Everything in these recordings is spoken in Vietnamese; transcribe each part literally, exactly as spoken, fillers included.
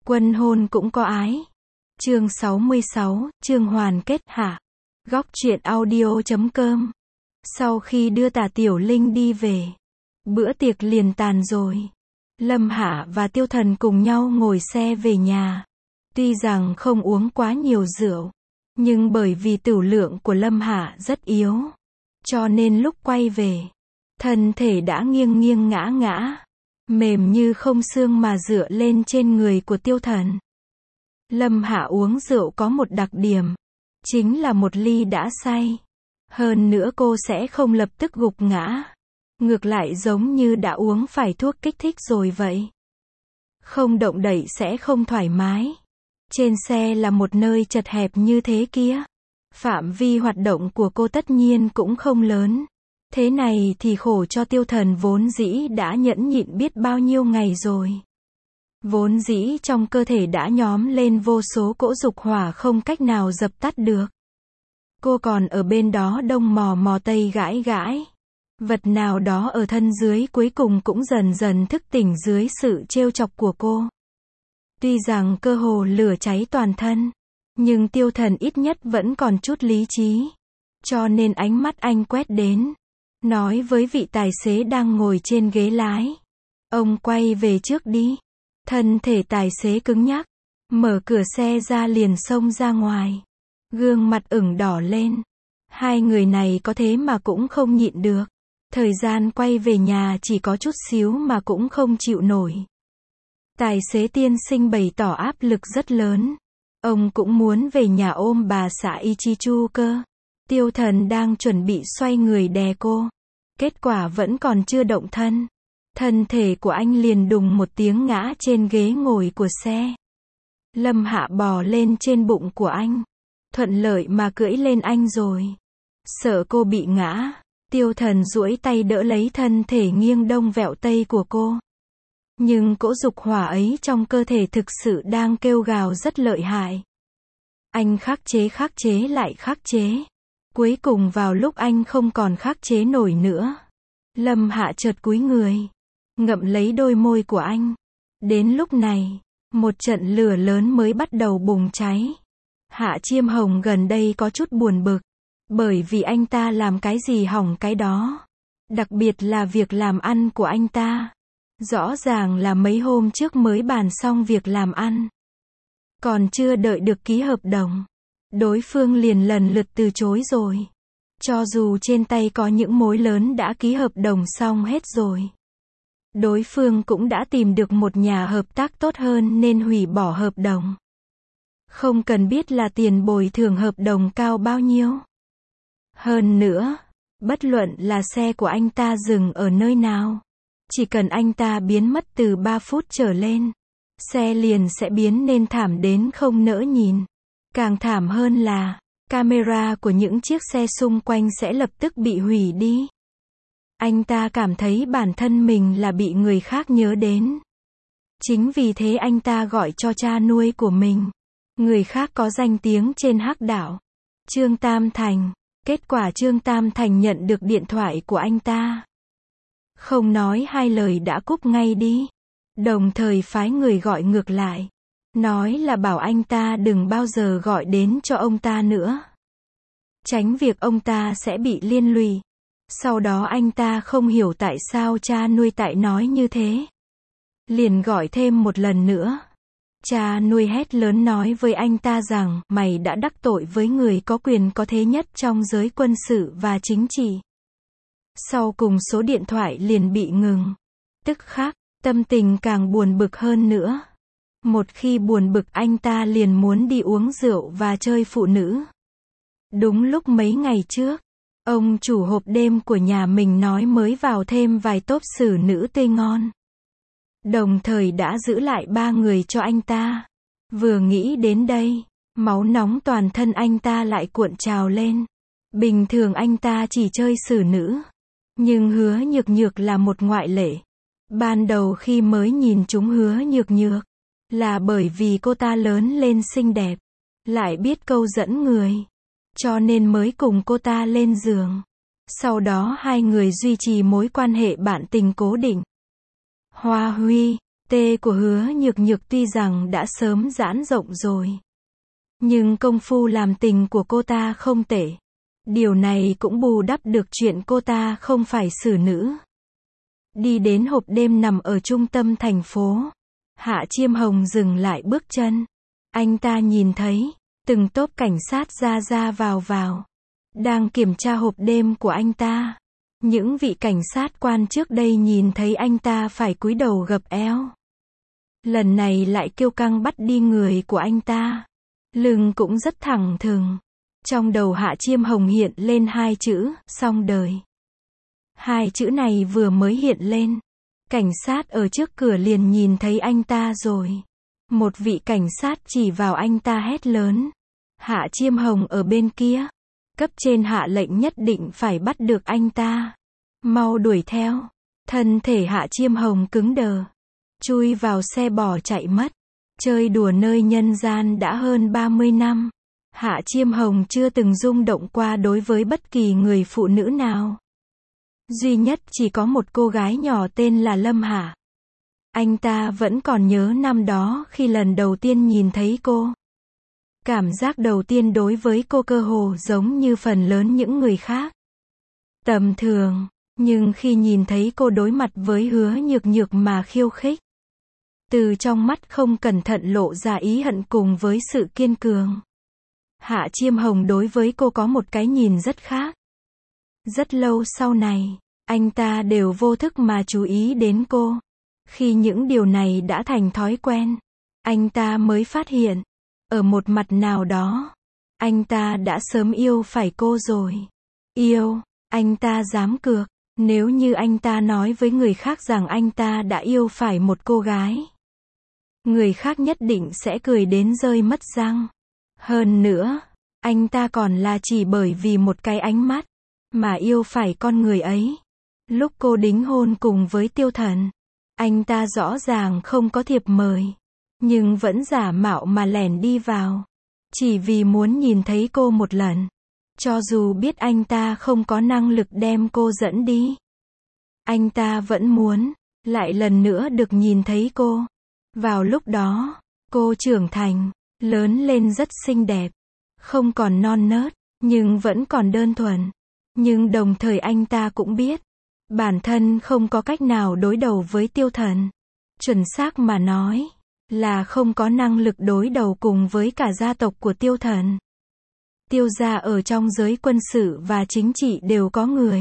Quân hôn cũng có ái. Chương sáu mươi sáu, chương hoàn kết hạ. Góc truyện audio chấm com. Sau khi đưa Tả Tiểu Linh đi về, bữa tiệc liền tàn rồi. Lâm Hạ và Tiêu Thần cùng nhau ngồi xe về nhà. Tuy rằng không uống quá nhiều rượu, nhưng bởi vì tửu lượng của Lâm Hạ rất yếu, cho nên lúc quay về, thân thể đã nghiêng nghiêng ngã ngã, mềm như không xương mà dựa lên trên người của Tiêu Thần. Lâm Hạ uống rượu có một đặc điểm, chính là một ly đã say. Hơn nữa cô sẽ không lập tức gục ngã. Ngược lại giống như đã uống phải thuốc kích thích rồi vậy. Không động đậy sẽ không thoải mái. Trên xe là một nơi chật hẹp như thế kia. Phạm vi hoạt động của cô tất nhiên cũng không lớn. Thế này thì khổ cho Tiêu Thần vốn dĩ đã nhẫn nhịn biết bao nhiêu ngày rồi. Vốn dĩ trong cơ thể đã nhóm lên vô số cỗ dục hỏa không cách nào dập tắt được. Cô còn ở bên đó đông mò mò tây gãi gãi. Vật nào đó ở thân dưới cuối cùng cũng dần dần thức tỉnh dưới sự trêu chọc của cô. Tuy rằng cơ hồ lửa cháy toàn thân, nhưng Tiêu Thần ít nhất vẫn còn chút lý trí. Cho nên ánh mắt anh quét đến, nói với vị tài xế đang ngồi trên ghế lái. Ông quay về trước đi. Thân thể tài xế cứng nhắc, mở cửa xe ra liền xông ra ngoài. Gương mặt ửng đỏ lên. Hai người này có thế mà cũng không nhịn được. Thời gian quay về nhà chỉ có chút xíu mà cũng không chịu nổi. Tài xế tiên sinh bày tỏ áp lực rất lớn. Ông cũng muốn về nhà ôm bà xã Ichichu cơ. Tiêu Thần đang chuẩn bị xoay người đè cô. Kết quả vẫn còn chưa động thân. Thân thể của anh liền đùng một tiếng ngã trên ghế ngồi của xe. Lâm Hạ bò lên trên bụng của anh. Thuận lợi mà cưỡi lên anh rồi. Sợ cô bị ngã, Tiêu Thần duỗi tay đỡ lấy thân thể nghiêng đông vẹo tây của cô. Nhưng cỗ dục hỏa ấy trong cơ thể thực sự đang kêu gào rất lợi hại. Anh khắc chế khắc chế lại khắc chế. Cuối cùng vào lúc anh không còn khắc chế nổi nữa, Lâm Hạ chợt cúi người, ngậm lấy đôi môi của anh. Đến lúc này, một trận lửa lớn mới bắt đầu bùng cháy. Hạ Chiêm Hồng gần đây có chút buồn bực, bởi vì anh ta làm cái gì hỏng cái đó. Đặc biệt là việc làm ăn của anh ta. Rõ ràng là mấy hôm trước mới bàn xong việc làm ăn. Còn chưa đợi được ký hợp đồng, đối phương liền lần lượt từ chối rồi. Cho dù trên tay có những mối lớn đã ký hợp đồng xong hết rồi. Đối phương cũng đã tìm được một nhà hợp tác tốt hơn nên hủy bỏ hợp đồng. Không cần biết là tiền bồi thường hợp đồng cao bao nhiêu. Hơn nữa, bất luận là xe của anh ta dừng ở nơi nào, chỉ cần anh ta biến mất từ ba phút trở lên, xe liền sẽ biến nên thảm đến không nỡ nhìn. Càng thảm hơn là, camera của những chiếc xe xung quanh sẽ lập tức bị hủy đi. Anh ta cảm thấy bản thân mình là bị người khác nhớ đến. Chính vì thế anh ta gọi cho cha nuôi của mình. Người khác có danh tiếng trên Hắc Đảo, Trương Tam Thành. Kết quả Trương Tam Thành nhận được điện thoại của anh ta. Không nói hai lời đã cúp ngay đi. Đồng thời phái người gọi ngược lại. Nói là bảo anh ta đừng bao giờ gọi đến cho ông ta nữa. Tránh việc ông ta sẽ bị liên lụy. Sau đó anh ta không hiểu tại sao cha nuôi tại nói như thế. Liền gọi thêm một lần nữa. Cha nuôi hét lớn nói với anh ta rằng, mày đã đắc tội với người có quyền có thế nhất trong giới quân sự và chính trị. Sau cùng số điện thoại liền bị ngừng. Tức khắc, tâm tình càng buồn bực hơn nữa. Một khi buồn bực anh ta liền muốn đi uống rượu và chơi phụ nữ. Đúng lúc mấy ngày trước, ông chủ hộp đêm của nhà mình nói mới vào thêm vài tốp xử nữ tươi ngon. Đồng thời đã giữ lại ba người cho anh ta. Vừa nghĩ đến đây, máu nóng toàn thân anh ta lại cuộn trào lên. Bình thường anh ta chỉ chơi xử nữ. Nhưng Hứa Nhược Nhược là một ngoại lệ. Ban đầu khi mới nhìn chúng Hứa Nhược Nhược, là bởi vì cô ta lớn lên xinh đẹp, lại biết câu dẫn người. Cho nên mới cùng cô ta lên giường. Sau đó hai người duy trì mối quan hệ bạn tình cố định. Hoa Huy, Tê của Hứa Nhược Nhược tuy rằng đã sớm giãn rộng rồi, nhưng công phu làm tình của cô ta không tệ. Điều này cũng bù đắp được chuyện cô ta không phải xử nữ. Đi đến hộp đêm nằm ở trung tâm thành phố, Hạ Chiêm Hồng dừng lại bước chân. Anh ta nhìn thấy từng tốp cảnh sát ra ra vào vào, đang kiểm tra hộp đêm của anh ta. Những vị cảnh sát quan trước đây nhìn thấy anh ta phải cúi đầu gập eo, lần này lại kiêu căng bắt đi người của anh ta. Lưng cũng rất thẳng thừng. Trong đầu Hạ Chiêm Hồng hiện lên hai chữ, xong đời. Hai chữ này vừa mới hiện lên, cảnh sát ở trước cửa liền nhìn thấy anh ta rồi. Một vị cảnh sát chỉ vào anh ta hét lớn. Hạ Chiêm Hồng ở bên kia. Cấp trên hạ lệnh nhất định phải bắt được anh ta. Mau đuổi theo. Thân thể Hạ Chiêm Hồng cứng đờ, chui vào xe bỏ chạy mất. Chơi đùa nơi nhân gian đã hơn ba mươi năm. Hạ Chiêm Hồng chưa từng rung động qua đối với bất kỳ người phụ nữ nào. Duy nhất chỉ có một cô gái nhỏ tên là Lâm Hạ. Anh ta vẫn còn nhớ năm đó khi lần đầu tiên nhìn thấy cô. Cảm giác đầu tiên đối với cô cơ hồ giống như phần lớn những người khác. Tầm thường, nhưng khi nhìn thấy cô đối mặt với Hứa Nhược Nhược mà khiêu khích, từ trong mắt không cẩn thận lộ ra ý hận cùng với sự kiên cường. Hạ Chiêm Hồng đối với cô có một cái nhìn rất khác. Rất lâu sau này, anh ta đều vô thức mà chú ý đến cô. Khi những điều này đã thành thói quen, anh ta mới phát hiện, ở một mặt nào đó, anh ta đã sớm yêu phải cô rồi. Yêu, anh ta dám cược, nếu như anh ta nói với người khác rằng anh ta đã yêu phải một cô gái, người khác nhất định sẽ cười đến rơi mất răng. Hơn nữa, anh ta còn là chỉ bởi vì một cái ánh mắt, mà yêu phải con người ấy. Lúc cô đính hôn cùng với Tiêu Thần, anh ta rõ ràng không có thiệp mời, nhưng vẫn giả mạo mà lẻn đi vào, chỉ vì muốn nhìn thấy cô một lần. Cho dù biết anh ta không có năng lực đem cô dẫn đi, anh ta vẫn muốn, lại lần nữa được nhìn thấy cô. Vào lúc đó, cô trưởng thành, lớn lên rất xinh đẹp, không còn non nớt, nhưng vẫn còn đơn thuần. Nhưng đồng thời anh ta cũng biết, bản thân không có cách nào đối đầu với Tiêu Thần. Chuẩn xác mà nói, là không có năng lực đối đầu cùng với cả gia tộc của Tiêu Thần. Tiêu gia ở trong giới quân sự và chính trị đều có người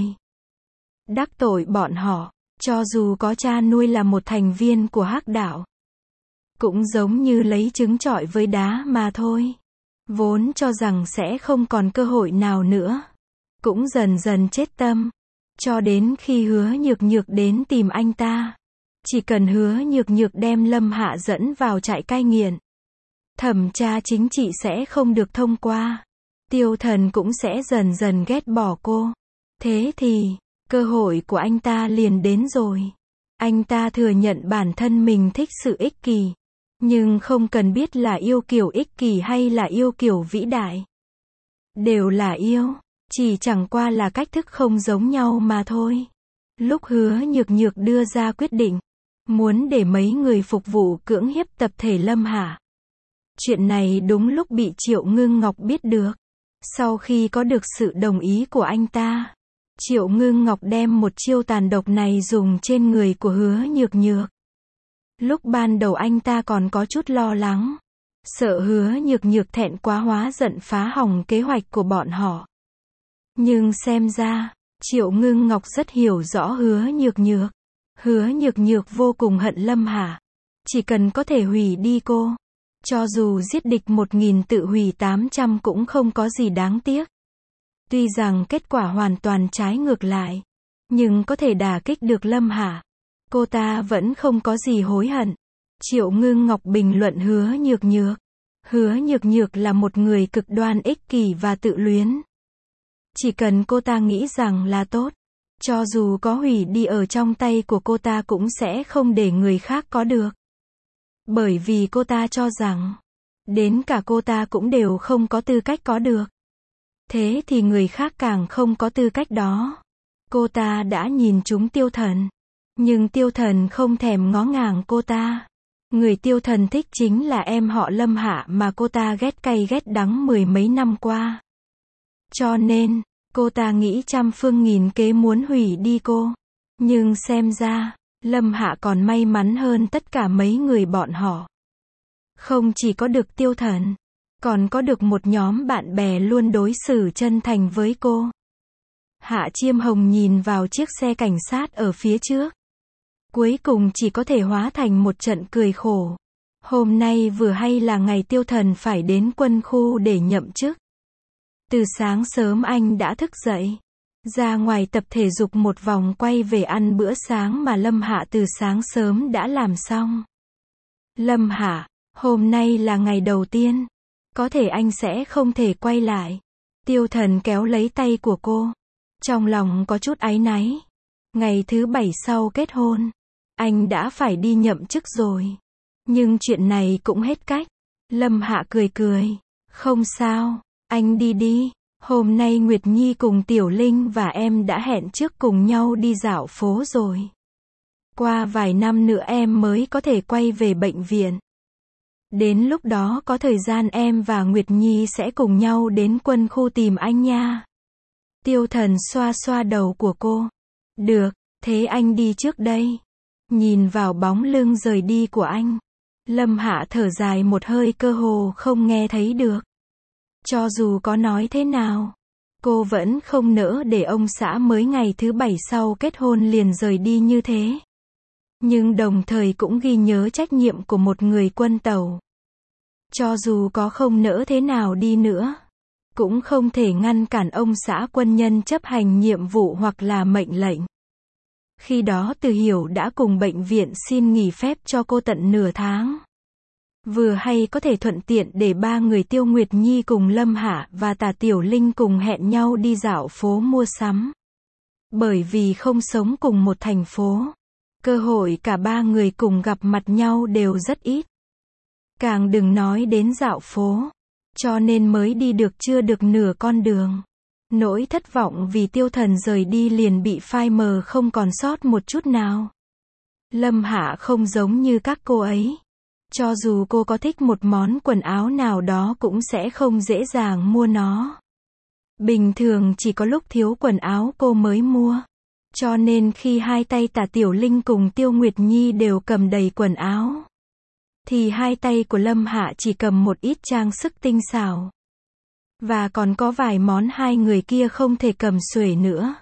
đắc tội bọn họ, cho dù có cha nuôi là một thành viên của Hắc đạo, cũng giống như lấy trứng trọi với đá mà thôi. Vốn cho rằng sẽ không còn cơ hội nào nữa, cũng dần dần chết tâm. Cho đến khi Hứa Nhược Nhược đến tìm anh ta. Chỉ cần Hứa Nhược Nhược đem Lâm Hạ dẫn vào trại cai nghiện, thẩm tra chính trị sẽ không được thông qua. Tiêu Thần cũng sẽ dần dần ghét bỏ cô. Thế thì, cơ hội của anh ta liền đến rồi. Anh ta thừa nhận bản thân mình thích sự ích kỷ, nhưng không cần biết là yêu kiểu ích kỷ hay là yêu kiểu vĩ đại. Đều là yêu, chỉ chẳng qua là cách thức không giống nhau mà thôi. Lúc Hứa Nhược Nhược đưa ra quyết định, muốn để mấy người phục vụ cưỡng hiếp tập thể Lâm Hạ. Chuyện này đúng lúc bị Triệu Ngưng Ngọc biết được. Sau khi có được sự đồng ý của anh ta, Triệu Ngưng Ngọc đem một chiêu tàn độc này dùng trên người của Hứa Nhược Nhược. Lúc ban đầu anh ta còn có chút lo lắng, sợ Hứa Nhược Nhược thẹn quá hóa giận phá hỏng kế hoạch của bọn họ. Nhưng xem ra, Triệu Ngưng Ngọc rất hiểu rõ Hứa Nhược Nhược. Hứa Nhược Nhược vô cùng hận Lâm Hạ. Chỉ cần có thể hủy đi cô, cho dù giết địch một nghìn tự hủy tám trăm cũng không có gì đáng tiếc. Tuy rằng kết quả hoàn toàn trái ngược lại, nhưng có thể đả kích được Lâm Hạ, cô ta vẫn không có gì hối hận. Triệu Ngưng Ngọc bình luận Hứa Nhược Nhược. Hứa Nhược Nhược là một người cực đoan ích kỷ và tự luyến. Chỉ cần cô ta nghĩ rằng là tốt, cho dù có hủy đi ở trong tay của cô ta cũng sẽ không để người khác có được. Bởi vì cô ta cho rằng, đến cả cô ta cũng đều không có tư cách có được. Thế thì người khác càng không có tư cách đó. Cô ta đã nhìn trúng Tiêu Thần. Nhưng Tiêu Thần không thèm ngó ngàng cô ta. Người Tiêu Thần thích chính là em họ Lâm Hạ mà cô ta ghét cay ghét đắng mười mấy năm qua. Cho nên, cô ta nghĩ trăm phương nghìn kế muốn hủy đi cô. Nhưng xem ra, Lâm Hạ còn may mắn hơn tất cả mấy người bọn họ. Không chỉ có được Tiêu Thần, còn có được một nhóm bạn bè luôn đối xử chân thành với cô. Hạ Chiêm Hồng nhìn vào chiếc xe cảnh sát ở phía trước. Cuối cùng chỉ có thể hóa thành một trận cười khổ. Hôm nay vừa hay là ngày Tiêu Thần phải đến quân khu để nhậm chức. Từ sáng sớm anh đã thức dậy, ra ngoài tập thể dục một vòng quay về ăn bữa sáng mà Lâm Hạ từ sáng sớm đã làm xong. Lâm Hạ, hôm nay là ngày đầu tiên. Có thể anh sẽ không thể quay lại. Tiêu Thần kéo lấy tay của cô. Trong lòng có chút áy náy. Ngày thứ bảy sau kết hôn, anh đã phải đi nhậm chức rồi. Nhưng chuyện này cũng hết cách. Lâm Hạ cười cười. Không sao, anh đi đi. Hôm nay Nguyệt Nhi cùng Tiểu Linh và em đã hẹn trước cùng nhau đi dạo phố rồi. Qua vài năm nữa em mới có thể quay về bệnh viện. Đến lúc đó có thời gian em và Nguyệt Nhi sẽ cùng nhau đến quân khu tìm anh nha. Tiêu Thần xoa xoa đầu của cô. Được, thế anh đi trước đây. Nhìn vào bóng lưng rời đi của anh, Lâm Hạ thở dài một hơi cơ hồ không nghe thấy được. Cho dù có nói thế nào, cô vẫn không nỡ để ông xã mới ngày thứ bảy sau kết hôn liền rời đi như thế. Nhưng đồng thời cũng ghi nhớ trách nhiệm của một người quân tàu. Cho dù có không nỡ thế nào đi nữa, cũng không thể ngăn cản ông xã quân nhân chấp hành nhiệm vụ hoặc là mệnh lệnh. Khi đó Từ Hiểu đã cùng bệnh viện xin nghỉ phép cho cô tận nửa tháng. Vừa hay có thể thuận tiện để ba người Tiêu Nguyệt Nhi cùng Lâm Hạ và Tả Tiểu Linh cùng hẹn nhau đi dạo phố mua sắm. Bởi vì không sống cùng một thành phố, cơ hội cả ba người cùng gặp mặt nhau đều rất ít. Càng đừng nói đến dạo phố. Cho nên mới đi được chưa được nửa con đường. Nỗi thất vọng vì Tiêu Thần rời đi liền bị phai mờ không còn sót một chút nào. Lâm Hạ không giống như các cô ấy. Cho dù cô có thích một món quần áo nào đó cũng sẽ không dễ dàng mua nó. Bình thường chỉ có lúc thiếu quần áo cô mới mua. Cho nên khi hai tay Tả Tiểu Linh cùng Tiêu Nguyệt Nhi đều cầm đầy quần áo, thì hai tay của Lâm Hạ chỉ cầm một ít trang sức tinh xảo. Và còn có vài món hai người kia không thể cầm xuể nữa.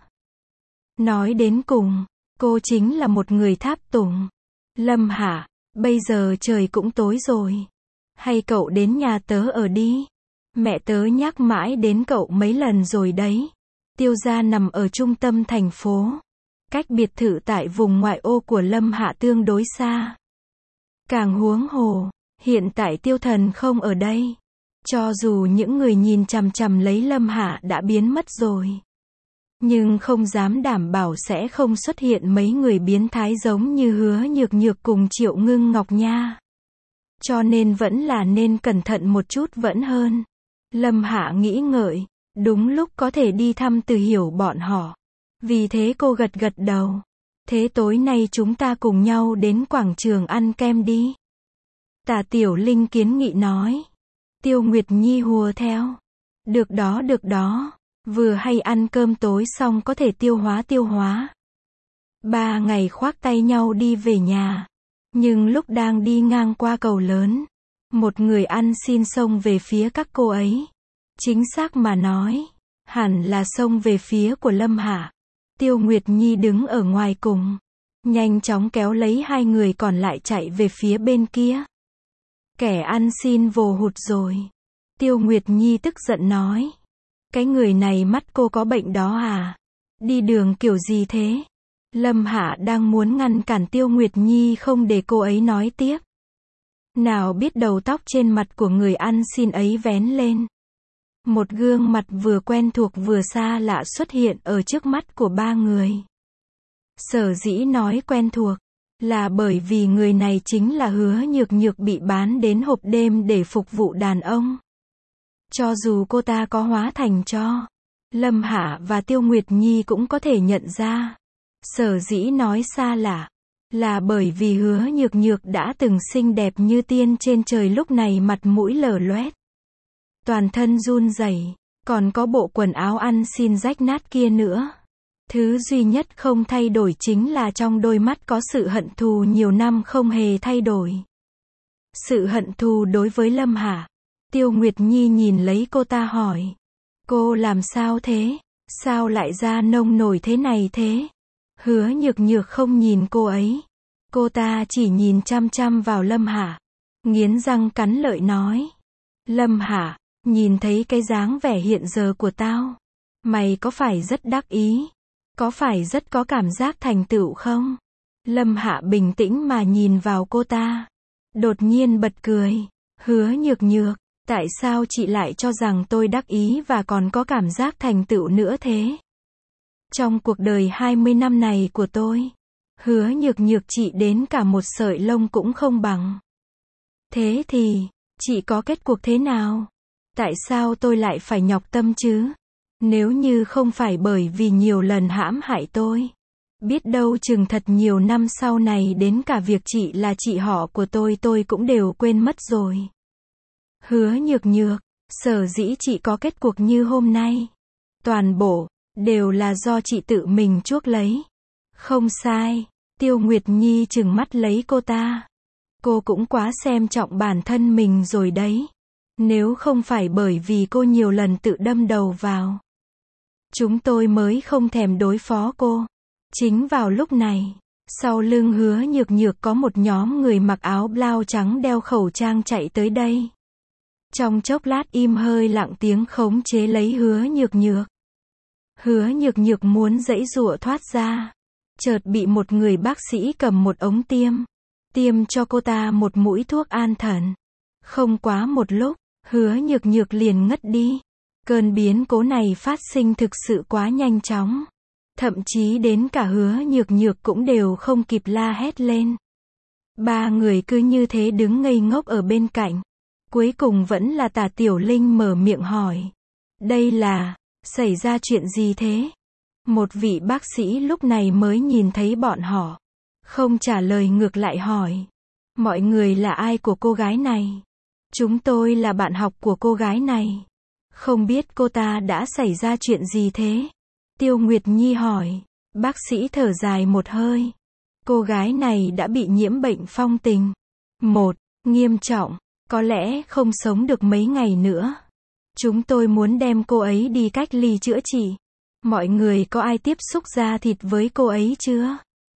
Nói đến cùng, cô chính là một người tháp tùng. Lâm Hạ, bây giờ trời cũng tối rồi. Hay cậu đến nhà tớ ở đi. Mẹ tớ nhắc mãi đến cậu mấy lần rồi đấy. Tiêu gia nằm ở trung tâm thành phố. Cách biệt thự tại vùng ngoại ô của Lâm Hạ tương đối xa. Càng huống hồ, hiện tại Tiêu Thần không ở đây. Cho dù những người nhìn chằm chằm lấy Lâm Hạ đã biến mất rồi, nhưng không dám đảm bảo sẽ không xuất hiện mấy người biến thái giống như Hứa Nhược Nhược cùng Triệu Ngưng Ngọc nha. Cho nên vẫn là nên cẩn thận một chút vẫn hơn. Lâm Hạ nghĩ ngợi, đúng lúc có thể đi thăm Từ Hiểu bọn họ. Vì thế cô gật gật đầu. Thế tối nay chúng ta cùng nhau đến quảng trường ăn kem đi. Tả Tiểu Linh kiến nghị nói. Tiêu Nguyệt Nhi hùa theo. Được đó được đó. Vừa hay ăn cơm tối xong có thể tiêu hóa tiêu hóa. Ba ngày khoác tay nhau đi về nhà. Nhưng lúc đang đi ngang qua cầu lớn, một người ăn xin xông về phía các cô ấy. Chính xác mà nói, hẳn là xông về phía của Lâm Hạ. Tiêu Nguyệt Nhi đứng ở ngoài cùng, nhanh chóng kéo lấy hai người còn lại chạy về phía bên kia. Kẻ ăn xin vồ hụt rồi. Tiêu Nguyệt Nhi tức giận nói. Cái người này mắt cô có bệnh đó à? Đi đường kiểu gì thế? Lâm Hạ đang muốn ngăn cản Tiêu Nguyệt Nhi không để cô ấy nói tiếp. Nào biết đầu tóc trên mặt của người ăn xin ấy vén lên. Một gương mặt vừa quen thuộc vừa xa lạ xuất hiện ở trước mắt của ba người. Sở dĩ nói quen thuộc, là bởi vì người này chính là Hứa Nhược Nhược bị bán đến hộp đêm để phục vụ đàn ông. Cho dù cô ta có hóa thành tro, Lâm Hạ và Tiêu Nguyệt Nhi cũng có thể nhận ra. Sở dĩ nói xa lạ, là bởi vì Hứa Nhược Nhược đã từng xinh đẹp như tiên trên trời lúc này mặt mũi lở loét. Toàn thân run rẩy, còn có bộ quần áo ăn xin rách nát kia nữa. Thứ duy nhất không thay đổi chính là trong đôi mắt có sự hận thù nhiều năm không hề thay đổi. Sự hận thù đối với Lâm Hạ. Tiêu Nguyệt Nhi nhìn lấy cô ta hỏi. Cô làm sao thế? Sao lại ra nông nổi thế này thế? Hứa Nhược Nhược không nhìn cô ấy. Cô ta chỉ nhìn chăm chăm vào Lâm Hạ. Nghiến răng cắn lợi nói. Lâm Hạ, nhìn thấy cái dáng vẻ hiện giờ của tao. Mày có phải rất đắc ý? Có phải rất có cảm giác thành tựu không? Lâm Hạ bình tĩnh mà nhìn vào cô ta. Đột nhiên bật cười. Hứa Nhược Nhược, tại sao chị lại cho rằng tôi đắc ý và còn có cảm giác thành tựu nữa thế? Trong cuộc đời hai mươi năm này của tôi, Hứa Nhược Nhược chị đến cả một sợi lông cũng không bằng. Thế thì, chị có kết cuộc thế nào? Tại sao tôi lại phải nhọc tâm chứ? Nếu như không phải bởi vì nhiều lần hãm hại tôi, biết đâu chừng thật nhiều năm sau này đến cả việc chị là chị họ của tôi tôi cũng đều quên mất rồi. Hứa Nhược Nhược, sở dĩ chị có kết cuộc như hôm nay, toàn bộ đều là do chị tự mình chuốc lấy. Không sai. Tiêu Nguyệt Nhi trừng mắt lấy cô ta. Cô cũng quá xem trọng bản thân mình rồi đấy. Nếu không phải bởi vì cô nhiều lần tự đâm đầu vào, chúng tôi mới không thèm đối phó cô. Chính vào lúc này, sau lưng Hứa Nhược Nhược có một nhóm người mặc áo blau trắng đeo khẩu trang chạy tới đây. Trong chốc lát im hơi lặng tiếng khống chế lấy Hứa Nhược Nhược. Hứa Nhược Nhược muốn giãy giụa thoát ra. Chợt bị một người bác sĩ cầm một ống tiêm. Tiêm cho cô ta một mũi thuốc an thần. Không quá một lúc, Hứa Nhược Nhược liền ngất đi. Cơn biến cố này phát sinh thực sự quá nhanh chóng. Thậm chí đến cả Hứa Nhược Nhược cũng đều không kịp la hét lên. Ba người cứ như thế đứng ngây ngốc ở bên cạnh. Cuối cùng vẫn là Tả Tiểu Linh mở miệng hỏi. Đây là, xảy ra chuyện gì thế? Một vị bác sĩ lúc này mới nhìn thấy bọn họ. Không trả lời ngược lại hỏi. Mọi người là ai của cô gái này? Chúng tôi là bạn học của cô gái này. Không biết cô ta đã xảy ra chuyện gì thế? Tiêu Nguyệt Nhi hỏi. Bác sĩ thở dài một hơi. Cô gái này đã bị nhiễm bệnh phong tình. Một, nghiêm trọng. Có lẽ không sống được mấy ngày nữa. Chúng tôi muốn đem cô ấy đi cách ly chữa trị. Mọi người có ai tiếp xúc da thịt với cô ấy chưa?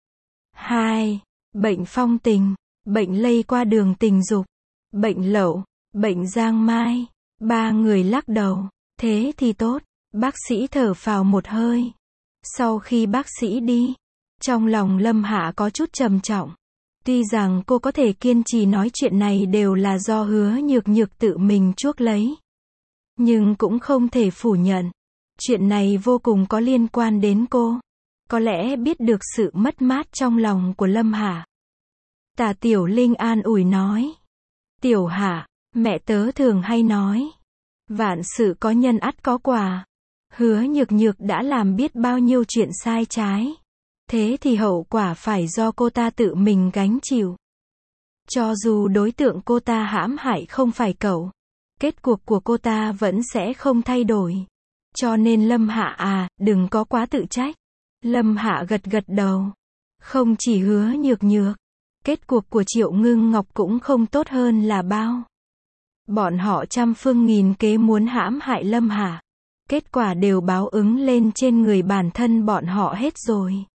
Hai, bệnh phong tình, bệnh lây qua đường tình dục, bệnh lậu, bệnh giang mai. Ba người lắc đầu. Thế thì tốt. Bác sĩ thở phào một hơi. Sau khi bác sĩ đi, trong lòng Lâm Hạ có chút trầm trọng. Tuy rằng cô có thể kiên trì nói chuyện này đều là do Hứa Nhược Nhược tự mình chuốc lấy, nhưng cũng không thể phủ nhận. Chuyện này vô cùng có liên quan đến cô. Có lẽ biết được sự mất mát trong lòng của Lâm Hạ. Tả Tiểu Linh an ủi nói. Tiểu Hạ, mẹ tớ thường hay nói. Vạn sự có nhân ắt có quả. Hứa Nhược Nhược đã làm biết bao nhiêu chuyện sai trái. Thế thì hậu quả phải do cô ta tự mình gánh chịu. Cho dù đối tượng cô ta hãm hại không phải cậu, kết cuộc của cô ta vẫn sẽ không thay đổi. Cho nên Lâm Hạ à, đừng có quá tự trách. Lâm Hạ gật gật đầu. Không chỉ Hứa Nhược Nhược, kết cuộc của Triệu Ngưng Ngọc cũng không tốt hơn là bao. Bọn họ trăm phương nghìn kế muốn hãm hại Lâm Hạ. Kết quả đều báo ứng lên trên người bản thân bọn họ hết rồi.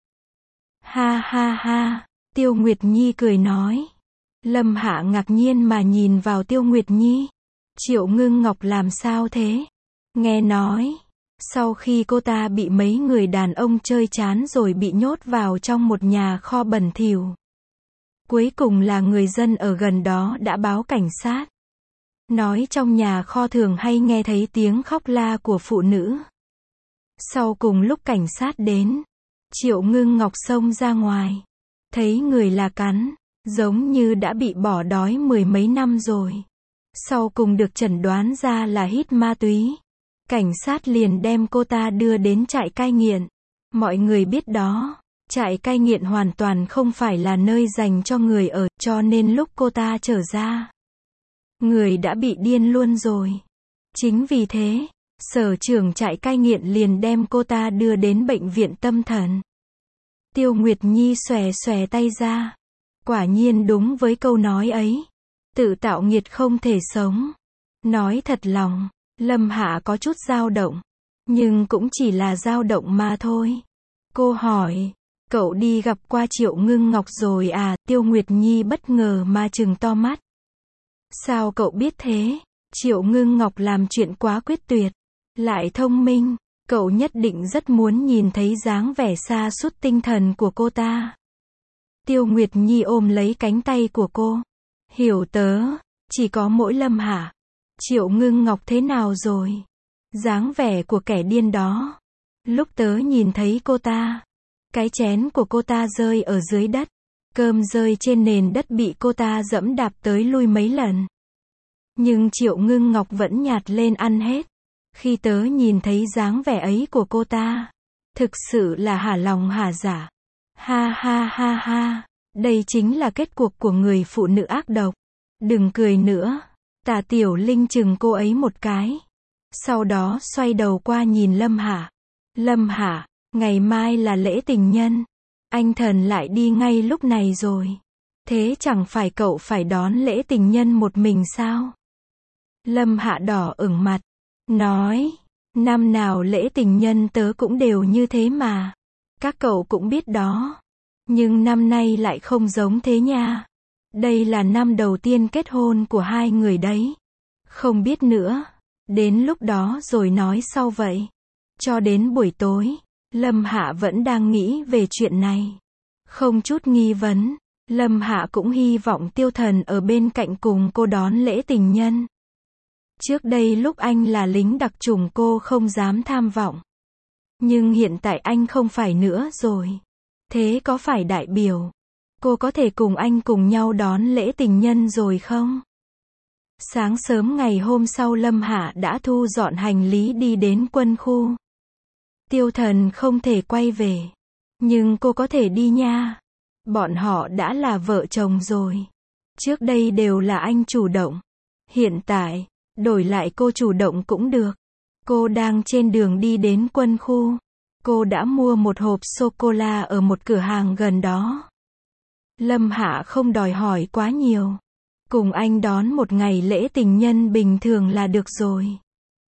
Ha ha ha, Tiêu Nguyệt Nhi cười nói. Lâm Hạ ngạc nhiên mà nhìn vào Tiêu Nguyệt Nhi. Triệu Ngưng Ngọc làm sao thế? Nghe nói, sau khi cô ta bị mấy người đàn ông chơi chán rồi bị nhốt vào trong một nhà kho bẩn thỉu. Cuối cùng là người dân ở gần đó đã báo cảnh sát. Nói trong nhà kho thường hay nghe thấy tiếng khóc la của phụ nữ. Sau cùng lúc cảnh sát đến, Triệu Ngưng Ngọc xông ra ngoài. Thấy người là cắn, giống như đã bị bỏ đói mười mấy năm rồi. Sau cùng được chẩn đoán ra là hít ma túy. Cảnh sát liền đem cô ta đưa đến trại cai nghiện. Mọi người biết đó, Trại cai nghiện hoàn toàn không phải là nơi dành cho người ở, cho nên lúc cô ta trở ra, người đã bị điên luôn rồi. Chính vì thế, sở trưởng trại cai nghiện liền đem cô ta đưa đến bệnh viện tâm thần. Tiêu Nguyệt Nhi xòe xòe tay ra. Quả nhiên đúng với câu nói ấy. Tự tạo nghiệt không thể sống. Nói thật lòng, Lâm Hạ có chút dao động. Nhưng cũng chỉ là dao động mà thôi. Cô hỏi, cậu đi gặp qua Triệu Ngưng Ngọc rồi à? Tiêu Nguyệt Nhi bất ngờ mà trừng to mắt. Sao cậu biết thế? Triệu Ngưng Ngọc làm chuyện quá quyết tuyệt, lại thông minh, cậu nhất định rất muốn nhìn thấy dáng vẻ sa sút tinh thần của cô ta. Tiêu Nguyệt Nhi ôm lấy cánh tay của cô. Hiểu tớ, chỉ có mỗi Lâm Hạ. Triệu Ngưng Ngọc thế nào rồi? Dáng vẻ của kẻ điên đó. Lúc tớ nhìn thấy cô ta, cái chén của cô ta rơi ở dưới đất, cơm rơi trên nền đất bị cô ta dẫm đạp tới lui mấy lần. Nhưng Triệu Ngưng Ngọc vẫn nhặt lên ăn hết. Khi tớ nhìn thấy dáng vẻ ấy của cô ta, thực sự là hả lòng hả dạ. Ha ha ha ha, đây chính là kết cuộc của người phụ nữ ác độc. Đừng cười nữa. Tả Tiểu Linh chừng cô ấy một cái. Sau đó xoay đầu qua nhìn Lâm Hạ. Lâm Hạ, ngày mai là lễ tình nhân. Anh Thần lại đi ngay lúc này rồi. Thế chẳng phải cậu phải đón lễ tình nhân một mình sao? Lâm Hạ đỏ ửng mặt, nói, năm nào lễ tình nhân tớ cũng đều như thế mà. Các cậu cũng biết đó. Nhưng năm nay lại không giống thế nha. Đây là năm đầu tiên kết hôn của hai người đấy. Không biết nữa. Đến lúc đó rồi nói sau vậy. Cho đến buổi tối, Lâm Hạ vẫn đang nghĩ về chuyện này. Không chút nghi vấn, Lâm Hạ cũng hy vọng Tiêu Thần ở bên cạnh cùng cô đón lễ tình nhân. Trước đây lúc anh là lính đặc chủng cô không dám tham vọng. Nhưng hiện tại anh không phải nữa rồi. Thế có phải đại biểu cô có thể cùng anh cùng nhau đón lễ tình nhân rồi không? Sáng sớm ngày hôm sau Lâm Hạ đã thu dọn hành lý đi đến quân khu. Tiêu Thần không thể quay về. Nhưng cô có thể đi nha. Bọn họ đã là vợ chồng rồi. Trước đây đều là anh chủ động. Hiện tại, đổi lại cô chủ động cũng được. Cô đang trên đường đi đến quân khu. Cô đã mua một hộp sô-cô-la ở một cửa hàng gần đó. Lâm Hạ không đòi hỏi quá nhiều. Cùng anh đón một ngày lễ tình nhân bình thường là được rồi.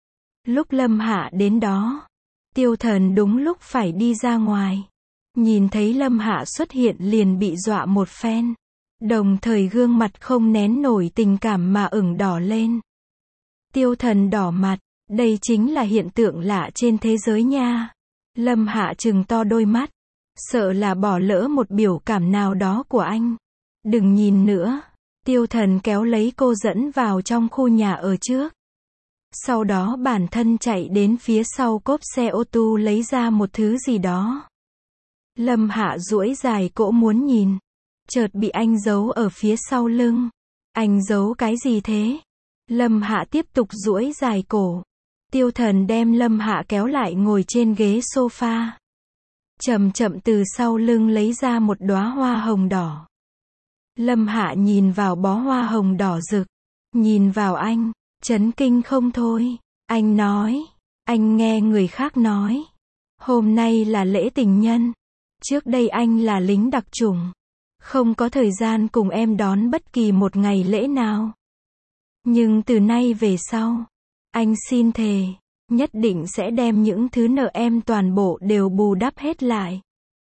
Lúc Lâm Hạ đến đó, Tiêu Thần đúng lúc phải đi ra ngoài. Nhìn thấy Lâm Hạ xuất hiện liền bị dọa một phen. Đồng thời gương mặt không nén nổi tình cảm mà ửng đỏ lên. Tiêu Thần đỏ mặt, đây chính là hiện tượng lạ trên thế giới nha. Lâm Hạ trừng to đôi mắt, sợ là bỏ lỡ một biểu cảm nào đó của anh. Đừng nhìn nữa. Tiêu Thần kéo lấy cô dẫn vào trong khu nhà ở trước. Sau đó bản thân chạy đến phía sau cốp xe ô tô lấy ra một thứ gì đó. Lâm Hạ duỗi dài cổ muốn nhìn. Chợt bị anh giấu ở phía sau lưng. Anh giấu cái gì thế? Lâm Hạ tiếp tục duỗi dài cổ. Tiêu Thần đem Lâm Hạ kéo lại ngồi trên ghế sofa. Chậm chậm từ sau lưng lấy ra một đóa hoa hồng đỏ. Lâm Hạ nhìn vào bó hoa hồng đỏ rực. Nhìn vào anh, chấn kinh không thôi. Anh nói, anh nghe người khác nói. Hôm nay là lễ tình nhân. Trước đây anh là lính đặc chủng. Không có thời gian cùng em đón bất kỳ một ngày lễ nào. Nhưng từ nay về sau, anh xin thề, nhất định sẽ đem những thứ nợ em toàn bộ đều bù đắp hết lại.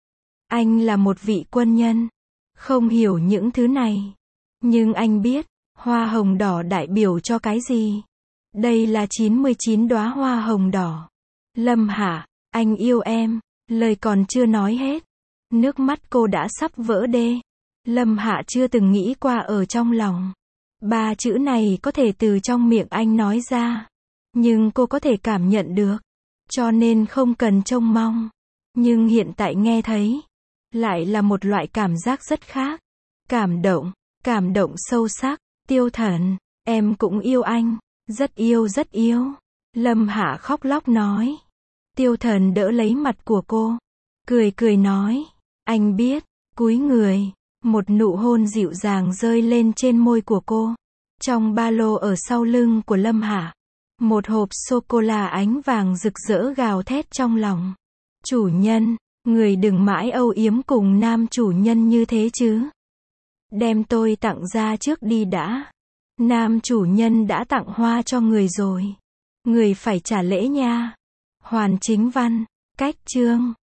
Anh là một vị quân nhân, không hiểu những thứ này. Nhưng anh biết, hoa hồng đỏ đại biểu cho cái gì. Đây là chín mươi chín đóa hoa hồng đỏ. Lâm Hạ, anh yêu em. Lời còn chưa nói hết. Nước mắt cô đã sắp vỡ đê. Lâm Hạ chưa từng nghĩ qua ở trong lòng. Ba chữ này có thể từ trong miệng anh nói ra. Nhưng cô có thể cảm nhận được. Cho nên không cần trông mong. Nhưng hiện tại nghe thấy. Lại là một loại cảm giác rất khác. Cảm động. Cảm động sâu sắc. Tiêu Thần, em cũng yêu anh. Rất yêu rất yêu. Lâm Hạ khóc lóc nói. Tiêu Thần đỡ lấy mặt của cô. Cười cười nói. Anh biết, cúi người, một nụ hôn dịu dàng rơi lên trên môi của cô. Trong ba lô ở sau lưng của Lâm Hạ, một hộp sô-cô-la ánh vàng rực rỡ gào thét trong lòng. Chủ nhân, người đừng mãi âu yếm cùng nam chủ nhân như thế chứ. Đem tôi tặng ra trước đi đã. Nam chủ nhân đã tặng hoa cho người rồi. Người phải trả lễ nha. Hoàn Chính Văn, cách chương.